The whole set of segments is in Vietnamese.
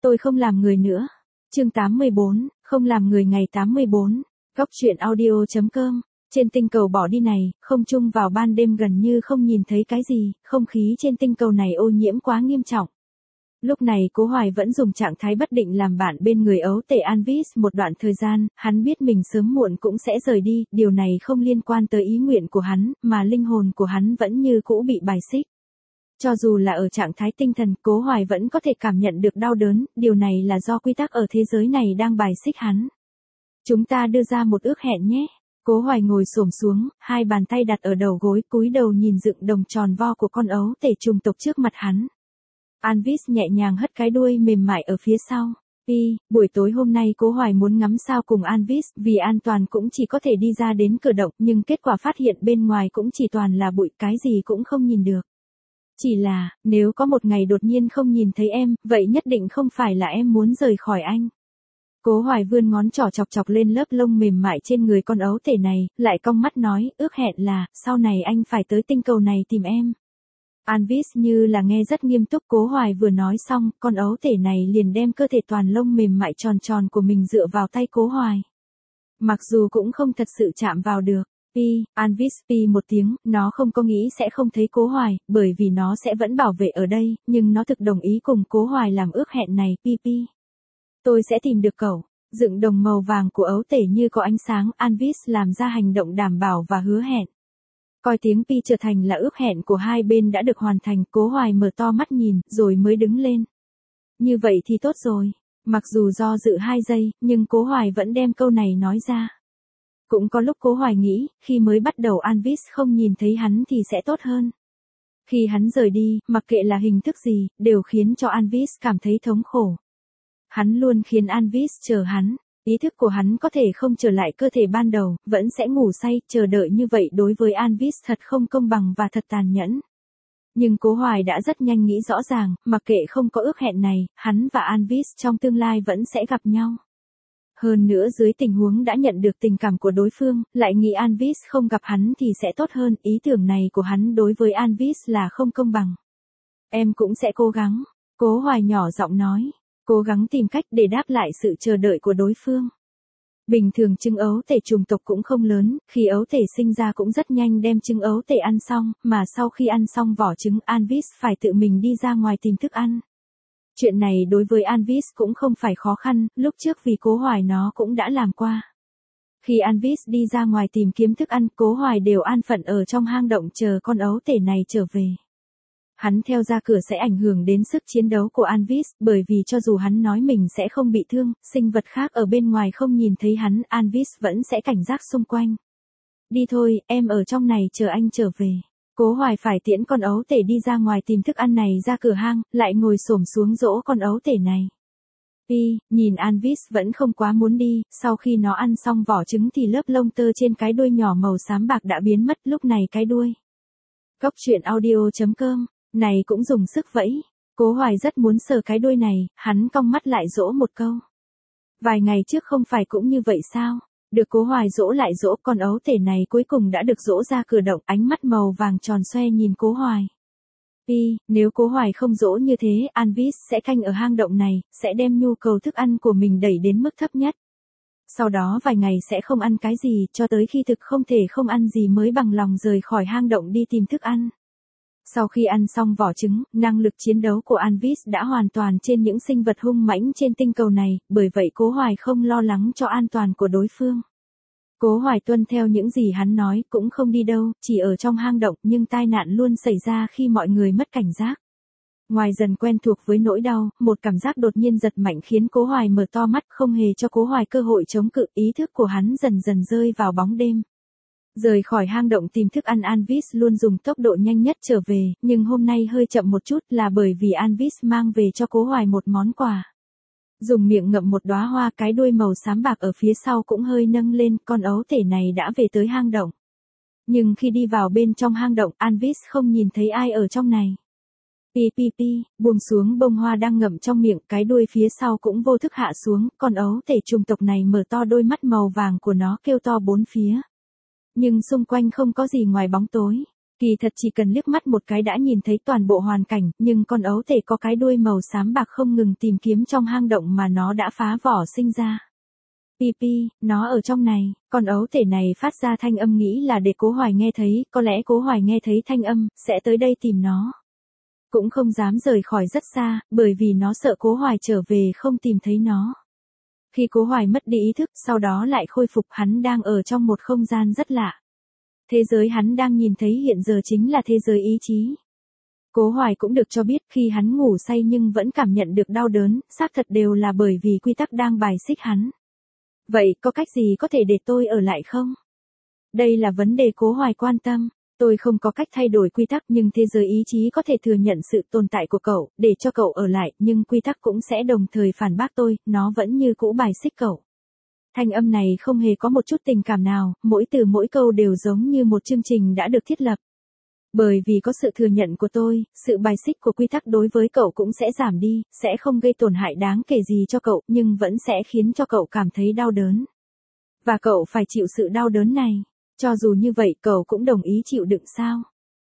Tôi không làm người nữa. Chương 84, không làm người ngày 84. Góc truyện audio.com. Trên tinh cầu bỏ đi này, không trung vào ban đêm gần như không nhìn thấy cái gì, không khí trên tinh cầu này ô nhiễm quá nghiêm trọng. Lúc này Cố Hoài vẫn dùng trạng thái bất định làm bạn bên người ấu tể Anvis một đoạn thời gian, hắn biết mình sớm muộn cũng sẽ rời đi, điều này không liên quan tới ý nguyện của hắn, mà linh hồn của hắn vẫn như cũ bị bài xích. Cho dù là ở trạng thái tinh thần, Cố Hoài vẫn có thể cảm nhận được đau đớn, điều này là do quy tắc ở thế giới này đang bài xích hắn. Chúng ta đưa ra một ước hẹn nhé. Cố Hoài ngồi xổm xuống, hai bàn tay đặt ở đầu gối, cúi đầu nhìn dựng đồng tròn vo của con ấu tể trùng tộc trước mặt hắn. Anvis nhẹ nhàng hất cái đuôi mềm mại ở phía sau. Buổi tối hôm nay Cố Hoài muốn ngắm sao cùng Anvis, vì an toàn cũng chỉ có thể đi ra đến cửa động, nhưng kết quả phát hiện bên ngoài cũng chỉ toàn là bụi, cái gì cũng không nhìn được. Chỉ là, nếu có một ngày đột nhiên không nhìn thấy em, vậy nhất định không phải là em muốn rời khỏi anh. Cố Hoài vươn ngón trỏ chọc chọc lên lớp lông mềm mại trên người con ấu tể này, lại cong mắt nói, ước hẹn là, sau này anh phải tới tinh cầu này tìm em. Anvis như là nghe rất nghiêm túc. Cố Hoài vừa nói xong, con ấu tể này liền đem cơ thể toàn lông mềm mại tròn tròn của mình dựa vào tay Cố Hoài. Mặc dù cũng không thật sự chạm vào được. Anvis một tiếng, nó không có nghĩ sẽ không thấy Cố Hoài, bởi vì nó sẽ vẫn bảo vệ ở đây, nhưng nó thực đồng ý cùng Cố Hoài làm ước hẹn này. Tôi sẽ tìm được cậu. Dựng đồng màu vàng của ấu tể như có ánh sáng, Anvis làm ra hành động đảm bảo và hứa hẹn. Coi tiếng pi trở thành là ước hẹn của hai bên đã được hoàn thành. Cố Hoài mở to mắt nhìn, rồi mới đứng lên. Như vậy thì tốt rồi. Mặc dù do dự 2 giây, nhưng Cố Hoài vẫn đem câu này nói ra. Cũng có lúc Cố Hoài nghĩ, khi mới bắt đầu Anvis không nhìn thấy hắn thì sẽ tốt hơn. Khi hắn rời đi, mặc kệ là hình thức gì, đều khiến cho Anvis cảm thấy thống khổ. Hắn luôn khiến Anvis chờ hắn. Ý thức của hắn có thể không trở lại cơ thể ban đầu, vẫn sẽ ngủ say, chờ đợi như vậy đối với Anvis thật không công bằng và thật tàn nhẫn. Nhưng Cố Hoài đã rất nhanh nghĩ rõ ràng, mặc kệ không có ước hẹn này, hắn và Anvis trong tương lai vẫn sẽ gặp nhau. Hơn nữa dưới tình huống đã nhận được tình cảm của đối phương, lại nghĩ Anvis không gặp hắn thì sẽ tốt hơn, ý tưởng này của hắn đối với Anvis là không công bằng. Em cũng sẽ cố gắng, Cố Hoài nhỏ giọng nói. Cố gắng tìm cách để đáp lại sự chờ đợi của đối phương. Bình thường trứng ấu tể chủng tộc cũng không lớn, khi ấu tể sinh ra cũng rất nhanh đem trứng ấu tể ăn xong, mà sau khi ăn xong vỏ trứng Anvis phải tự mình đi ra ngoài tìm thức ăn. Chuyện này đối với Anvis cũng không phải khó khăn, lúc trước vì Cố Hoài nó cũng đã làm qua. Khi Anvis đi ra ngoài tìm kiếm thức ăn, Cố Hoài đều an phận ở trong hang động chờ con ấu tể này trở về. Hắn theo ra cửa sẽ ảnh hưởng đến sức chiến đấu của Anvis, bởi vì cho dù hắn nói mình sẽ không bị thương, sinh vật khác ở bên ngoài không nhìn thấy hắn, Anvis vẫn sẽ cảnh giác xung quanh. Đi thôi, em ở trong này chờ anh trở về. Cố Hoài phải tiễn con ấu tể đi ra ngoài tìm thức ăn này ra cửa hang, lại ngồi xổm xuống dỗ con ấu tể này. Nhìn Anvis vẫn không quá muốn đi, sau khi nó ăn xong vỏ trứng thì lớp lông tơ trên cái đuôi nhỏ màu xám bạc đã biến mất, lúc này cái đuôi. Góc truyện audio.com. Này cũng dùng sức vẫy. Cố Hoài rất muốn sờ cái đuôi này, hắn cong mắt lại dỗ một câu. Vài ngày trước không phải cũng như vậy sao? Được Cố Hoài dỗ lại dỗ, con ấu tể này cuối cùng đã được dỗ ra cửa động, ánh mắt màu vàng tròn xoe nhìn Cố Hoài. Nếu Cố Hoài không dỗ như thế, Anvis sẽ canh ở hang động này, sẽ đem nhu cầu thức ăn của mình đẩy đến mức thấp nhất. Sau đó vài ngày sẽ không ăn cái gì, cho tới khi thực không thể không ăn gì mới bằng lòng rời khỏi hang động đi tìm thức ăn. Sau khi ăn xong vỏ trứng, năng lực chiến đấu của Anvis đã hoàn toàn trên những sinh vật hung mãnh trên tinh cầu này, bởi vậy Cố Hoài không lo lắng cho an toàn của đối phương. Cố Hoài tuân theo những gì hắn nói, cũng không đi đâu, chỉ ở trong hang động, nhưng tai nạn luôn xảy ra khi mọi người mất cảnh giác. Ngoài dần quen thuộc với nỗi đau, một cảm giác đột nhiên giật mạnh khiến Cố Hoài mở to mắt, không hề cho Cố Hoài cơ hội chống cự, ý thức của hắn dần dần rơi vào bóng đêm. Rời khỏi hang động tìm thức ăn, Anvis luôn dùng tốc độ nhanh nhất trở về, nhưng hôm nay hơi chậm một chút là bởi vì Anvis mang về cho Cố Hoài một món quà. Dùng miệng ngậm một đóa hoa, cái đuôi màu xám bạc ở phía sau cũng hơi nâng lên, con ấu tể này đã về tới hang động. Nhưng khi đi vào bên trong hang động, Anvis không nhìn thấy ai ở trong này. Buông xuống bông hoa đang ngậm trong miệng, cái đuôi phía sau cũng vô thức hạ xuống, con ấu tể chủng tộc này mở to đôi mắt màu vàng của nó kêu to bốn phía. Nhưng xung quanh không có gì ngoài bóng tối. Kỳ thật chỉ cần liếc mắt một cái đã nhìn thấy toàn bộ hoàn cảnh, nhưng con ấu tể có cái đuôi màu xám bạc không ngừng tìm kiếm trong hang động mà nó đã phá vỏ sinh ra. Pipi, nó ở trong này, con ấu tể này phát ra thanh âm nghĩ là để Cố Hoài nghe thấy, có lẽ Cố Hoài nghe thấy thanh âm, sẽ tới đây tìm nó. Cũng không dám rời khỏi rất xa, bởi vì nó sợ Cố Hoài trở về không tìm thấy nó. Khi Cố Hoài mất đi ý thức, sau đó lại khôi phục, hắn đang ở trong một không gian rất lạ. Thế giới hắn đang nhìn thấy hiện giờ chính là thế giới ý chí. Cố Hoài cũng được cho biết khi hắn ngủ say nhưng vẫn cảm nhận được đau đớn, xác thật đều là bởi vì quy tắc đang bài xích hắn. Vậy có cách gì có thể để tôi ở lại không? Đây là vấn đề Cố Hoài quan tâm. Tôi không có cách thay đổi quy tắc nhưng thế giới ý chí có thể thừa nhận sự tồn tại của cậu, để cho cậu ở lại, nhưng quy tắc cũng sẽ đồng thời phản bác tôi, nó vẫn như cũ bài xích cậu. Thanh âm này không hề có một chút tình cảm nào, mỗi từ mỗi câu đều giống như một chương trình đã được thiết lập. Bởi vì có sự thừa nhận của tôi, sự bài xích của quy tắc đối với cậu cũng sẽ giảm đi, sẽ không gây tổn hại đáng kể gì cho cậu, nhưng vẫn sẽ khiến cho cậu cảm thấy đau đớn. Và cậu phải chịu sự đau đớn này. Cho dù như vậy cậu cũng đồng ý chịu đựng sao?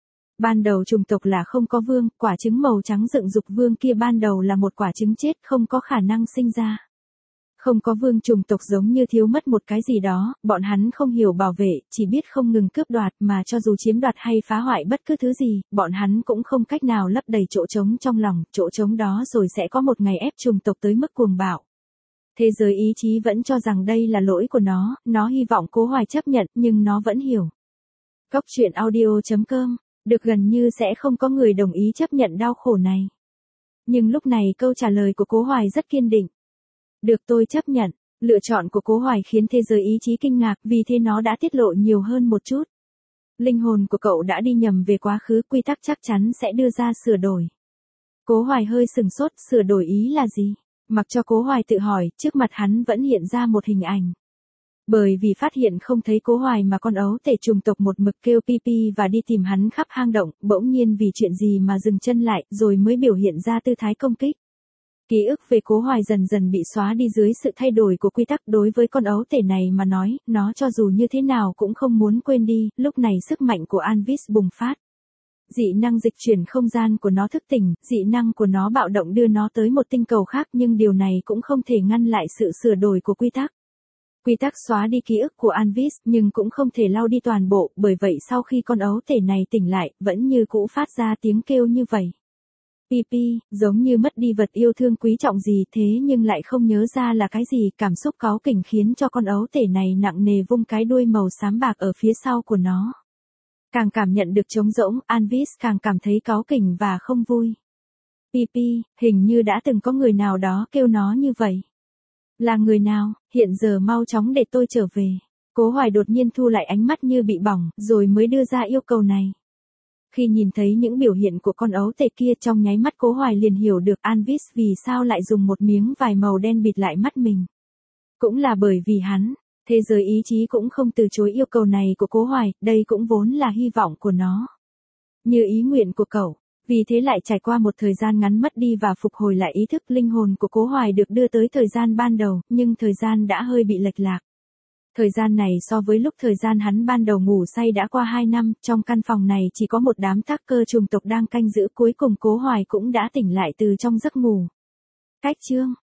Ban đầu chủng tộc là không có vương, quả trứng màu trắng dựng dục vương kia ban đầu là một quả trứng chết không có khả năng sinh ra. Không có vương chủng tộc giống như thiếu mất một cái gì đó, bọn hắn không hiểu bảo vệ, chỉ biết không ngừng cướp đoạt mà cho dù chiếm đoạt hay phá hoại bất cứ thứ gì, bọn hắn cũng không cách nào lấp đầy chỗ trống trong lòng, chỗ trống đó rồi sẽ có một ngày ép chủng tộc tới mức cuồng bạo. Thế giới ý chí vẫn cho rằng đây là lỗi của nó hy vọng Cố Hoài chấp nhận nhưng nó vẫn hiểu. Góc truyện audio.com, được gần như sẽ không có người đồng ý chấp nhận đau khổ này. Nhưng lúc này câu trả lời của Cố Hoài rất kiên định. Được tôi chấp nhận, lựa chọn của Cố Hoài khiến thế giới ý chí kinh ngạc vì thế nó đã tiết lộ nhiều hơn một chút. Linh hồn của cậu đã đi nhầm về quá khứ, quy tắc chắc chắn sẽ đưa ra sửa đổi. Cố Hoài hơi sừng sốt, sửa đổi ý là gì? Mặc cho Cố Hoài tự hỏi, trước mặt hắn vẫn hiện ra một hình ảnh. Bởi vì phát hiện không thấy Cố Hoài mà con ấu tể chủng tộc một mực kêu Pipi và đi tìm hắn khắp hang động, bỗng nhiên vì chuyện gì mà dừng chân lại rồi mới biểu hiện ra tư thái công kích. Ký ức về Cố Hoài dần dần bị xóa đi dưới sự thay đổi của quy tắc đối với con ấu tể này mà nói, nó cho dù như thế nào cũng không muốn quên đi, lúc này sức mạnh của Anvis bùng phát. Dị năng dịch chuyển không gian của nó thức tỉnh, dị năng của nó bạo động đưa nó tới một tinh cầu khác nhưng điều này cũng không thể ngăn lại sự sửa đổi của quy tắc. Quy tắc xóa đi ký ức của Anvis nhưng cũng không thể lau đi toàn bộ, bởi vậy sau khi con ấu tể này tỉnh lại, vẫn như cũ phát ra tiếng kêu như vậy. Pipi, giống như mất đi vật yêu thương quý trọng gì thế nhưng lại không nhớ ra là cái gì, cảm xúc cáu kỉnh khiến cho con ấu tể này nặng nề vung cái đuôi màu xám bạc ở phía sau của nó. Càng cảm nhận được trống rỗng, Anvis càng cảm thấy cáu kỉnh và không vui. Pipi, hình như đã từng có người nào đó kêu nó như vậy. Là người nào, hiện giờ mau chóng để tôi trở về. Cố Hoài đột nhiên thu lại ánh mắt như bị bỏng, rồi mới đưa ra yêu cầu này. Khi nhìn thấy những biểu hiện của con ấu tể kia trong nháy mắt Cố Hoài liền hiểu được Anvis vì sao lại dùng một miếng vải màu đen bịt lại mắt mình. Cũng là bởi vì hắn, thế giới ý chí cũng không từ chối yêu cầu này của Cố Hoài, đây cũng vốn là hy vọng của nó. Như ý nguyện của cậu, vì thế lại trải qua một thời gian ngắn mất đi và phục hồi lại ý thức, linh hồn của Cố Hoài được đưa tới thời gian ban đầu, nhưng thời gian đã hơi bị lệch lạc. Thời gian này so với lúc thời gian hắn ban đầu ngủ say đã qua 2 năm, trong căn phòng này chỉ có một đám tác cơ chủng tộc đang canh giữ, cuối cùng Cố Hoài cũng đã tỉnh lại từ trong giấc ngủ. Cách chương